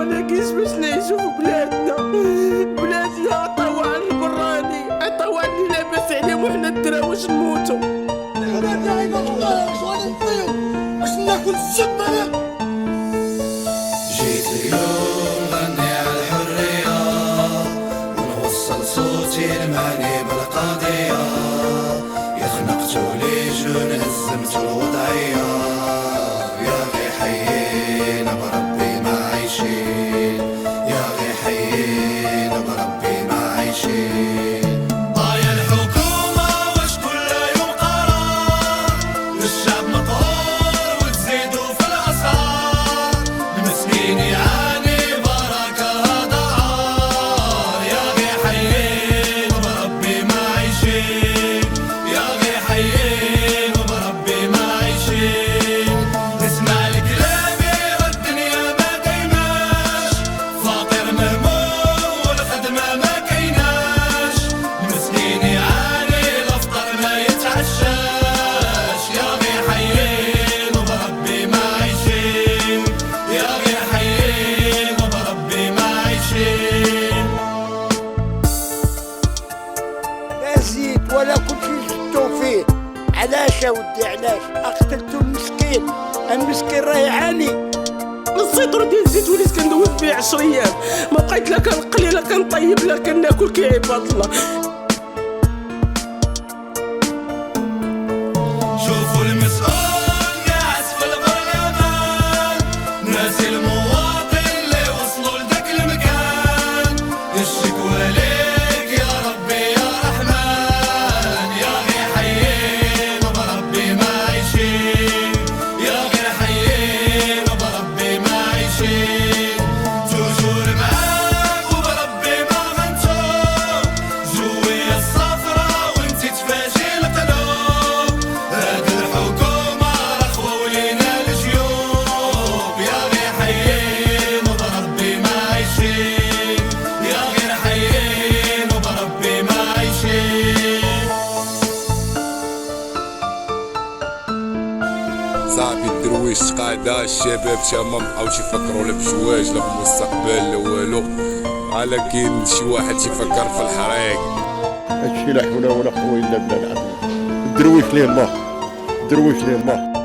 لاقيش باش نعيشو في بلادنا. بلادنا عطاوها على البراني، عطاوها اللي لاباس عليهم وحنا الدراوش نموتو. لا اله الا الله، واش غادي نطيو باش ناكل الزبالة. جيت اليوم غني على الحرية ونوصل صوتي المعني بالقضية. يا خنقتو لي جون هزمتو الوضعية. يا غي حيينا بربي ما عايشين، يا غي حيينا بربي ما عايشين. يا الحكومة واش كل يوم قرار للشعب مطهور وتزيدوا في الأسعار. المسكين يعاني بركة دعار. يا غي حيين وبربي ما عايشين، يا غي حيين وبربي ما عايشين. نسمع الكلام الدنيا ما دايماش، فقير مهموم والخدمة ما كايناش. المسكين يعاني الافطار ما يتعشاش. يا غي حيين وبربي ما عايشين، يا غي حيين وبربي ما عايشين. لا زيت ولا كل شيء شفتو فيه. علاش يا ودي علاش قتلتو المسكين؟ المسكين راه يعاني. السيطر ديال الزيت وليت كندوز بيه 10 ايام، ما بقيت لا كنقلي لا كنطيب لا كناكل كي عباد الله. شوفوا المسؤول قاعد في البرلمان، ناسي المواطن اللي وصلوا لذاك المكان. الشكوى ليك يا ربي يا رحمن، يا غي حيين وبربي ما عايشين، يا غي حيين وبربي ما عايشين. توجور معاك وبربي ما غنتوب، جوية الصفرا وانتي تفاجئ القلوب. هاد الحكومة راه خولينا الجيوب. يا غي حيين وبربي ما عايشين، يا غير حيين وبربي ما عايشين. صافي الدرويش قاعدة الشباب تا ما مبقاوش يفكروا لا بزواج لا بمستقبل لا والو، على كاين شي واحد تيفكر في الحريق. هادشي لا حول ولا قوة إلا بالله العظيم. الدرويش ليه الله، الدرويش ليه الله.